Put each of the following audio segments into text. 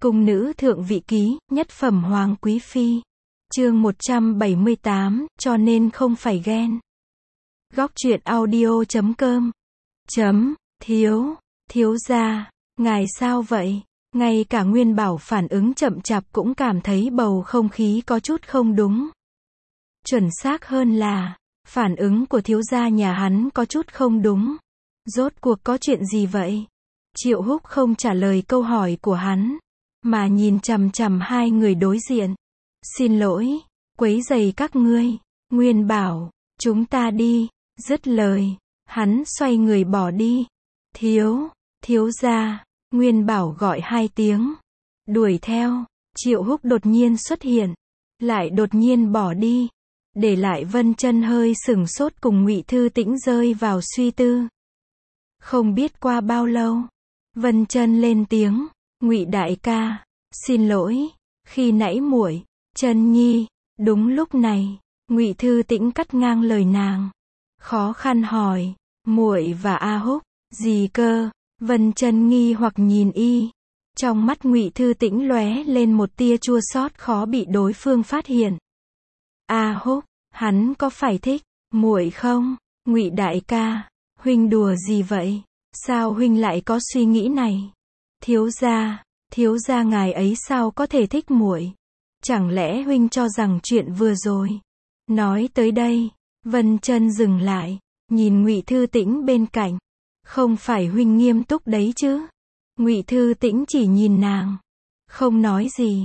Cung nữ thượng vị ký, nhất phẩm hoàng quý phi. Chương 178, cho nên không phải ghen. Góc truyện audio.com. Thiếu gia, ngài sao vậy? Ngay cả Nguyên Bảo phản ứng chậm chạp cũng cảm thấy bầu không khí có chút không đúng. Chuẩn xác hơn là, phản ứng của thiếu gia nhà hắn có chút không đúng. Rốt cuộc có chuyện gì vậy? Triệu Húc không trả lời câu hỏi của hắn, mà nhìn chằm chằm hai người đối diện. Xin lỗi, quấy rầy các ngươi. Nguyên Bảo, chúng ta đi. Dứt lời, hắn xoay người bỏ đi. Thiếu gia, Nguyên Bảo gọi hai tiếng. Đuổi theo, Triệu Húc đột nhiên xuất hiện, lại đột nhiên bỏ đi, để lại Vân Chân hơi sửng sốt cùng Ngụy Thư Tĩnh rơi vào suy tư. Không biết qua bao lâu, Vân Chân lên tiếng, Ngụy đại ca, xin lỗi, khi nãy muội, Chân nhi. Đúng lúc này, Ngụy Thư Tĩnh cắt ngang lời nàng, khó khăn hỏi, muội và A Húc, gì cơ? Vân Chân nghi hoặc nhìn y. Trong mắt Ngụy Thư Tĩnh lóe lên một tia chua xót khó bị đối phương phát hiện. A Húc, hắn có phải thích muội không? Ngụy đại ca, huynh đùa gì vậy? Sao huynh lại có suy nghĩ này? Thiếu gia ngài ấy sao có thể thích muội? Chẳng lẽ huynh cho rằng chuyện vừa rồi? Nói tới đây, Vân Chân dừng lại, nhìn Ngụy Thư Tĩnh bên cạnh. Không phải huynh nghiêm túc đấy chứ? Ngụy Thư Tĩnh chỉ nhìn nàng, không nói gì.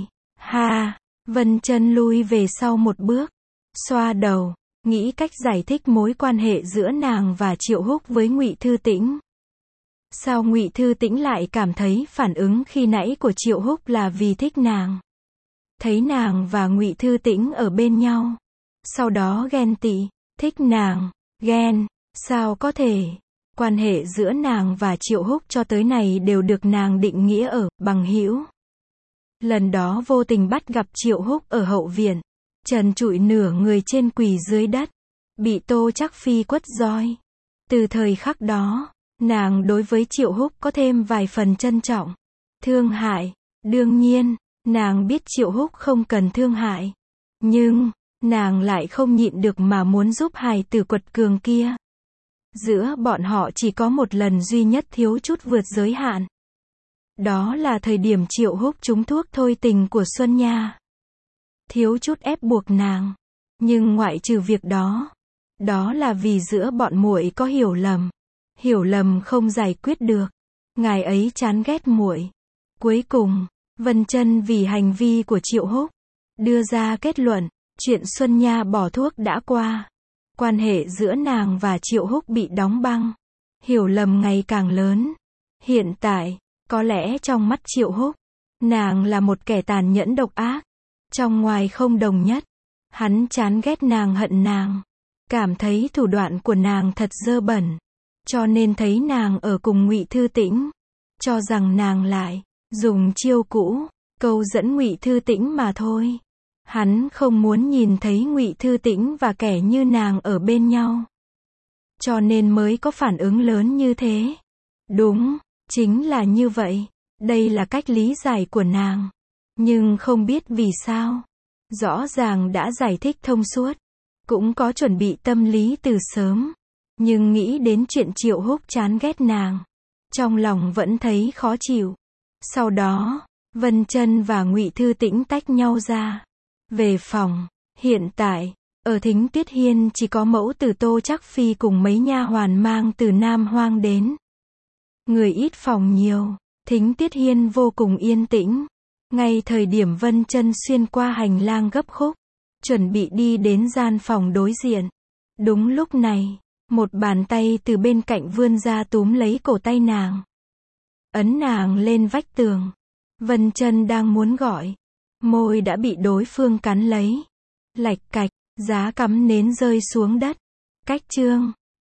Vân Chân lui về sau một bước, xoa đầu, nghĩ cách giải thích mối quan hệ giữa nàng và Triệu Húc với Ngụy Thư Tĩnh. Sao Ngụy Thư Tĩnh lại cảm thấy phản ứng khi nãy của Triệu Húc là vì thích nàng? Thấy nàng và Ngụy Thư Tĩnh ở bên nhau, sau đó ghen tị, thích nàng, ghen, sao có thể? Quan hệ giữa nàng và Triệu Húc cho tới này đều được nàng định nghĩa ở bằng hữu. Lần đó vô tình bắt gặp Triệu Húc ở hậu viện, trần trụi nửa người trên quỳ dưới đất, bị Tô Trác Phi quất roi. Từ thời khắc đó, nàng đối với Triệu Húc có thêm vài phần trân trọng, thương hại. Đương nhiên, nàng biết Triệu Húc không cần thương hại, nhưng nàng lại không nhịn được mà muốn giúp hài tử quật cường kia. Giữa bọn họ chỉ có một lần duy nhất thiếu chút vượt giới hạn. Đó là thời điểm Triệu Húc trúng thuốc thôi tình của Xuân Nha. Thiếu chút ép buộc nàng. Nhưng ngoại trừ việc đó, đó là vì giữa bọn muội có hiểu lầm. Hiểu lầm không giải quyết được. Ngài ấy chán ghét muội. Cuối cùng, Vân Chân vì hành vi của Triệu Húc, đưa ra kết luận, chuyện Xuân Nha bỏ thuốc đã qua. Quan hệ giữa nàng và Triệu Húc bị đóng băng. Hiểu lầm ngày càng lớn. Hiện tại, có lẽ trong mắt Triệu Húc, nàng là một kẻ tàn nhẫn độc ác. Trong ngoài không đồng nhất. Hắn chán ghét nàng, hận nàng. Cảm thấy thủ đoạn của nàng thật dơ bẩn. Cho nên thấy nàng ở cùng Ngụy Thư Tĩnh, cho rằng nàng lại dùng chiêu cũ, câu dẫn Ngụy Thư Tĩnh mà thôi. Hắn không muốn nhìn thấy Ngụy Thư Tĩnh và kẻ như nàng ở bên nhau. Cho nên mới có phản ứng lớn như thế. Đúng, chính là như vậy. Đây là cách lý giải của nàng. Nhưng không biết vì sao. Rõ ràng đã giải thích thông suốt. Cũng có chuẩn bị tâm lý từ sớm. Nhưng nghĩ đến chuyện Triệu Húc chán ghét nàng, trong lòng vẫn thấy khó chịu. Sau đó, Vân Chân và Ngụy Thư Tĩnh tách nhau ra. Về phòng, hiện tại, ở Thính Tuyết Hiên chỉ có mẫu tử Tô Trác Phi cùng mấy nha hoàn mang từ Nam Hoang đến. Người ít phòng nhiều, Thính Tuyết Hiên vô cùng yên tĩnh. Ngay thời điểm Vân Chân xuyên qua hành lang gấp khúc, chuẩn bị đi đến gian phòng đối diện. Đúng lúc này, một bàn tay từ bên cạnh vươn ra túm lấy cổ tay nàng, ấn nàng lên vách tường. Vân Chân đang muốn gọi, môi đã bị đối phương cắn lấy. Lạch cạch, giá cắm nến rơi xuống đất. Cách chương